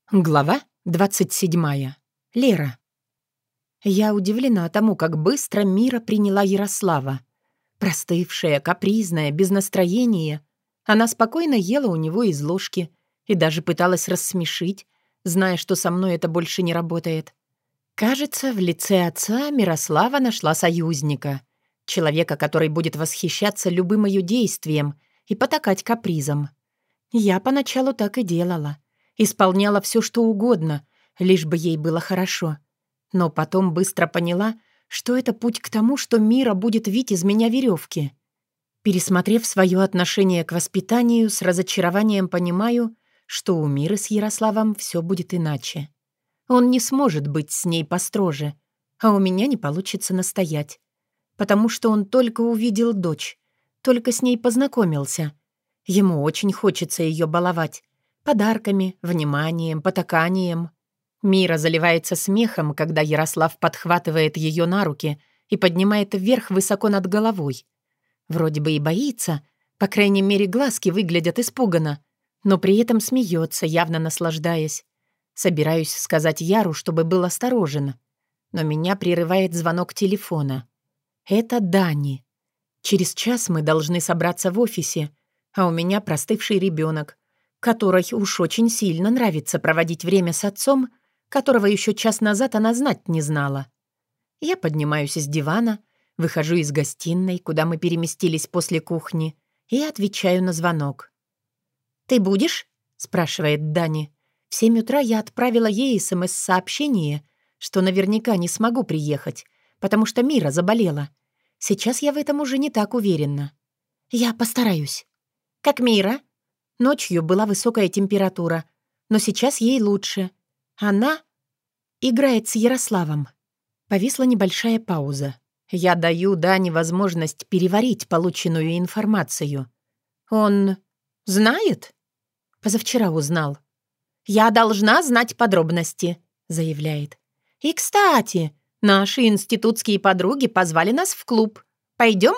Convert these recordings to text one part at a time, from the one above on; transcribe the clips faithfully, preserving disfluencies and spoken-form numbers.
Глава двадцать седьмая. Лера. Я удивлена тому, как быстро Мира приняла Ярослава. Простывшая, капризная, без настроения. Она спокойно ела у него из ложки и даже пыталась рассмешить, зная, что со мной это больше не работает. Кажется, в лице отца Мирослава нашла союзника. Человека, который будет восхищаться любым ее действием и потакать капризом. Я поначалу так и делала. Исполняла все, что угодно, лишь бы ей было хорошо. Но потом быстро поняла, что это путь к тому, что Мира будет вить из меня веревки. Пересмотрев свое отношение к воспитанию, с разочарованием понимаю, что у Миры с Ярославом все будет иначе. Он не сможет быть с ней построже, а у меня не получится настоять. Потому что он только увидел дочь, только с ней познакомился. Ему очень хочется ее баловать. Подарками, вниманием, потаканием. Мира заливается смехом, когда Ярослав подхватывает ее на руки и поднимает вверх высоко над головой. Вроде бы и боится, по крайней мере, глазки выглядят испуганно, но при этом смеется, явно наслаждаясь. Собираюсь сказать Яру, чтобы был осторожен, но меня прерывает звонок телефона. Это Дани. Через час мы должны собраться в офисе, а у меня простывший ребенок, которой уж очень сильно нравится проводить время с отцом, которого еще час назад она знать не знала. Я поднимаюсь с дивана, выхожу из гостиной, куда мы переместились после кухни, и отвечаю на звонок. «Ты будешь?» — спрашивает Дани. В семь утра я отправила ей СМС-сообщение, что наверняка не смогу приехать, потому что Мира заболела. Сейчас я в этом уже не так уверена. «Я постараюсь». «Как Мира?» Ночью была высокая температура, но сейчас ей лучше. Она играет с Ярославом. Повисла небольшая пауза. Я даю Дане возможность переварить полученную информацию. Он знает? Позавчера узнал. «Я должна знать подробности», — заявляет. «И, кстати, наши институтские подруги позвали нас в клуб. Пойдем?»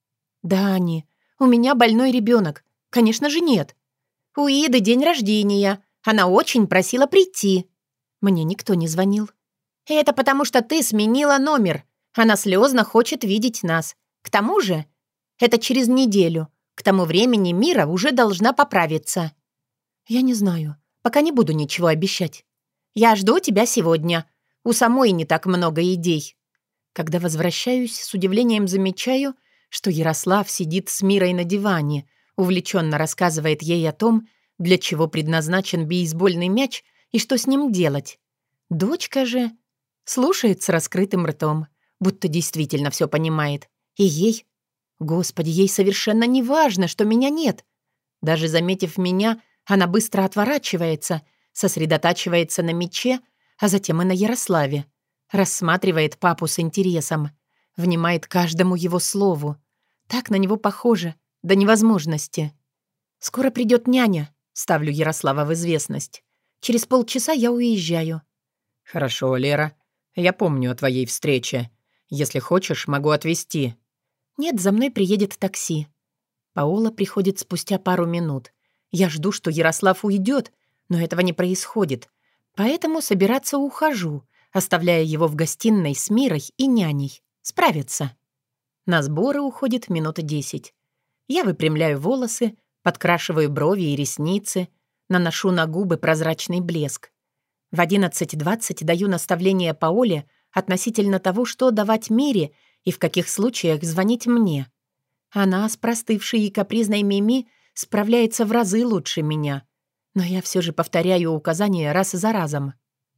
«Дани, у меня больной ребенок. Конечно же, нет. У Иды день рождения. Она очень просила прийти». Мне никто не звонил. «Это потому, что ты сменила номер. Она слезно хочет видеть нас. К тому же, это через неделю. К тому времени Мира уже должна поправиться». «Я не знаю. Пока не буду ничего обещать». «Я жду тебя сегодня. У самой не так много идей». Когда возвращаюсь, с удивлением замечаю, что Ярослав сидит с Мирой на диване, увлеченно рассказывает ей о том, для чего предназначен бейсбольный мяч и что с ним делать. Дочка же слушает с раскрытым ртом, будто действительно все понимает. И ей, господи, ей совершенно не важно, что меня нет. Даже заметив меня, она быстро отворачивается, сосредотачивается на мяче, а затем и на Ярославе. Рассматривает папу с интересом, внимает каждому его слову. Так на него похоже, до невозможности. «Скоро придет няня», — ставлю Ярослава в известность. «Через полчаса я уезжаю». «Хорошо, Лера. Я помню о твоей встрече. Если хочешь, могу отвезти». «Нет, за мной приедет такси». Паола приходит спустя пару минут. Я жду, что Ярослав уйдет, но этого не происходит. Поэтому собираться ухожу, оставляя его в гостиной с Мирой и няней. Справятся. На сборы уходит минуты десять. Я выпрямляю волосы, подкрашиваю брови и ресницы, наношу на губы прозрачный блеск. В одиннадцать двадцать даю наставление Паоле относительно того, что давать Мире и в каких случаях звонить мне. Она с простывшей и капризной Мими справляется в разы лучше меня. Но я все же повторяю указания раз за разом.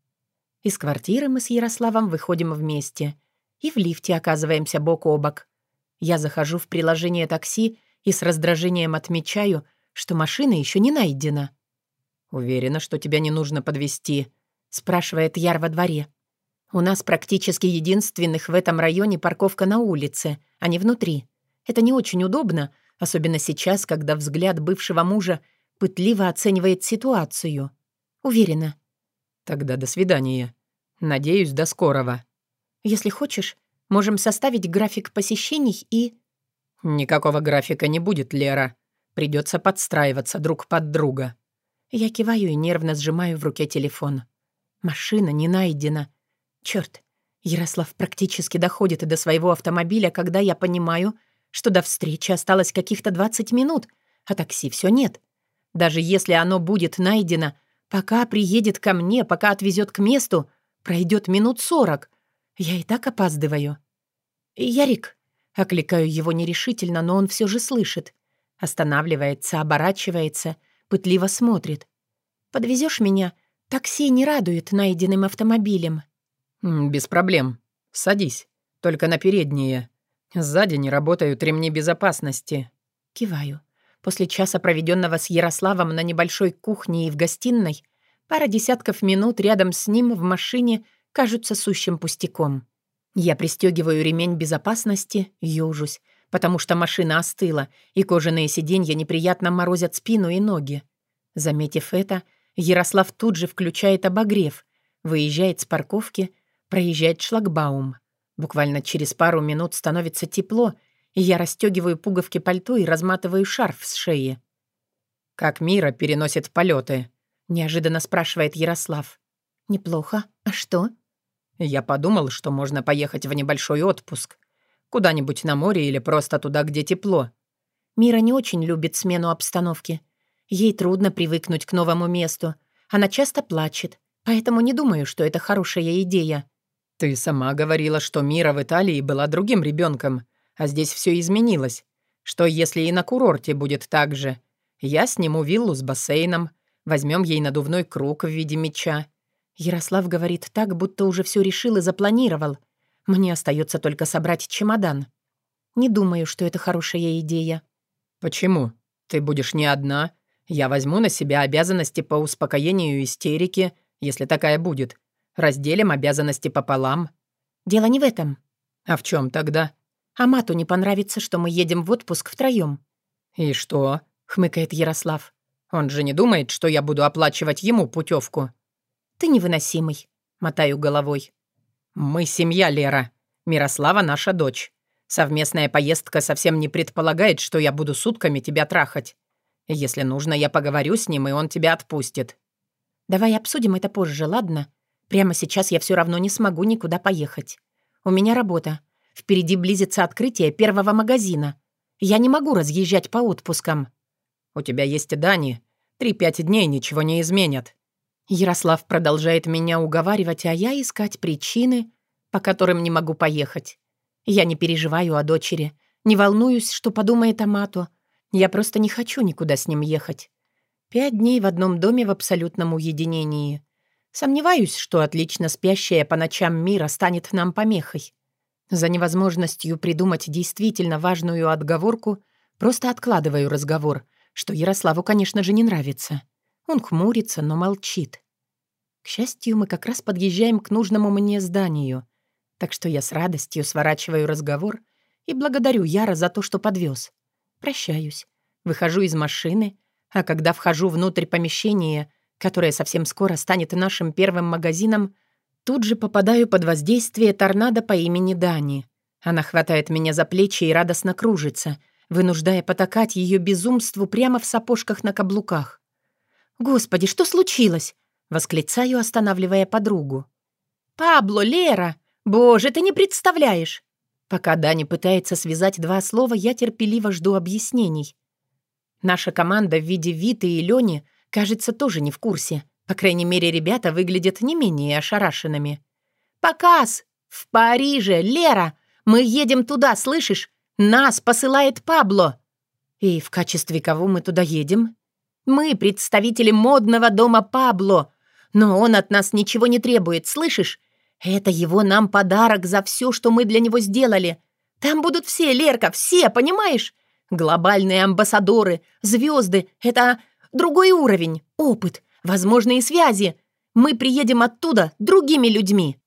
Из квартиры мы с Ярославом выходим вместе и в лифте оказываемся бок о бок. Я захожу в приложение такси и с раздражением отмечаю, что машина еще не найдена. «Уверена, что тебя не нужно подвезти», — спрашивает Яр во дворе. «У нас практически единственных в этом районе парковка на улице, а не внутри. Это не очень удобно, особенно сейчас, когда взгляд бывшего мужа пытливо оценивает ситуацию. Уверена». «Тогда до свидания. Надеюсь, до скорого». «Если хочешь, можем составить график посещений и...» «Никакого графика не будет, Лера. Придется подстраиваться друг под друга». Я киваю и нервно сжимаю в руке телефон. Машина не найдена. Чёрт, Ярослав практически доходит до своего автомобиля, когда я понимаю, что до встречи осталось каких-то двадцать минут, а такси всё нет. Даже если оно будет найдено, пока приедет ко мне, пока отвезет к месту, пройдет минут сорок. Я и так опаздываю. «Ярик», — окликаю его нерешительно, но он все же слышит. Останавливается, оборачивается, пытливо смотрит. «Подвезешь меня? Такси не радует найденным автомобилем». «Без проблем. Садись. Только на передние. Сзади не работают ремни безопасности». Киваю. После часа, проведенного с Ярославом на небольшой кухне и в гостиной, пара десятков минут рядом с ним в машине кажутся сущим пустяком. Я пристегиваю ремень безопасности, ёжусь, потому что машина остыла, и кожаные сиденья неприятно морозят спину и ноги. Заметив это, Ярослав тут же включает обогрев, выезжает с парковки, проезжает шлагбаум. Буквально через пару минут становится тепло, и я расстегиваю пуговки пальто и разматываю шарф с шеи. «Как Мира переносит полеты?» — неожиданно спрашивает Ярослав. «Неплохо. А что?» «Я подумал, что можно поехать в небольшой отпуск. Куда-нибудь на море или просто туда, где тепло». Мира не очень любит смену обстановки. Ей трудно привыкнуть к новому месту. Она часто плачет, поэтому не думаю, что это хорошая идея. «Ты сама говорила, что Мира в Италии была другим ребенком, а здесь все изменилось. Что если и на курорте будет так же? Я сниму виллу с бассейном, возьмем ей надувной круг в виде мяча». Ярослав говорит так, будто уже все решил и запланировал. Мне остается только собрать чемодан. Не думаю, что это хорошая идея. «Почему? Ты будешь не одна. Я возьму на себя обязанности по успокоению истерики, если такая будет. Разделим обязанности пополам». Дело не в этом. «А в чем тогда?» Амату не понравится, что мы едем в отпуск втроем. «И что?» — хмыкает Ярослав. «Он же не думает, что я буду оплачивать ему путевку». «Ты невыносимый», — мотаю головой. «Мы семья, Лера. Мирослава наша дочь. Совместная поездка совсем не предполагает, что я буду сутками тебя трахать. Если нужно, я поговорю с ним, и он тебя отпустит». «Давай обсудим это позже, ладно? Прямо сейчас я все равно не смогу никуда поехать. У меня работа. Впереди близится открытие первого магазина. Я не могу разъезжать по отпускам». «У тебя есть Дани. Три-пять дней ничего не изменят». Ярослав продолжает меня уговаривать, а я искать причины, по которым не могу поехать. Я не переживаю о дочери, не волнуюсь, что подумает Амато. Я просто не хочу никуда с ним ехать. Пять дней в одном доме в абсолютном уединении. Сомневаюсь, что отлично спящая по ночам Мира станет нам помехой. За невозможностью придумать действительно важную отговорку просто откладываю разговор, что Ярославу, конечно же, не нравится. Он хмурится, но молчит. К счастью, мы как раз подъезжаем к нужному мне зданию, так что я с радостью сворачиваю разговор и благодарю Яра за то, что подвез. Прощаюсь, выхожу из машины, а когда вхожу внутрь помещения, которое совсем скоро станет нашим первым магазином, тут же попадаю под воздействие торнадо по имени Дани. Она хватает меня за плечи и радостно кружится, вынуждая потакать ее безумству прямо в сапожках на каблуках. «Господи, что случилось?» — восклицаю, останавливая подругу. «Пабло, Лера! Боже, ты не представляешь!» Пока Дани пытается связать два слова, я терпеливо жду объяснений. Наша команда в виде Виты и Лёни, кажется, тоже не в курсе. По крайней мере, ребята выглядят не менее ошарашенными. «Показ! В Париже! Лера! Мы едем туда, слышишь? Нас посылает Пабло!» «И в качестве кого мы туда едем?» «Мы представители модного дома Пабло, но он от нас ничего не требует, слышишь? Это его нам подарок за все, что мы для него сделали. Там будут все, Лерка, все, понимаешь? Глобальные амбассадоры, звезды — это другой уровень, опыт, возможные связи. Мы приедем оттуда другими людьми».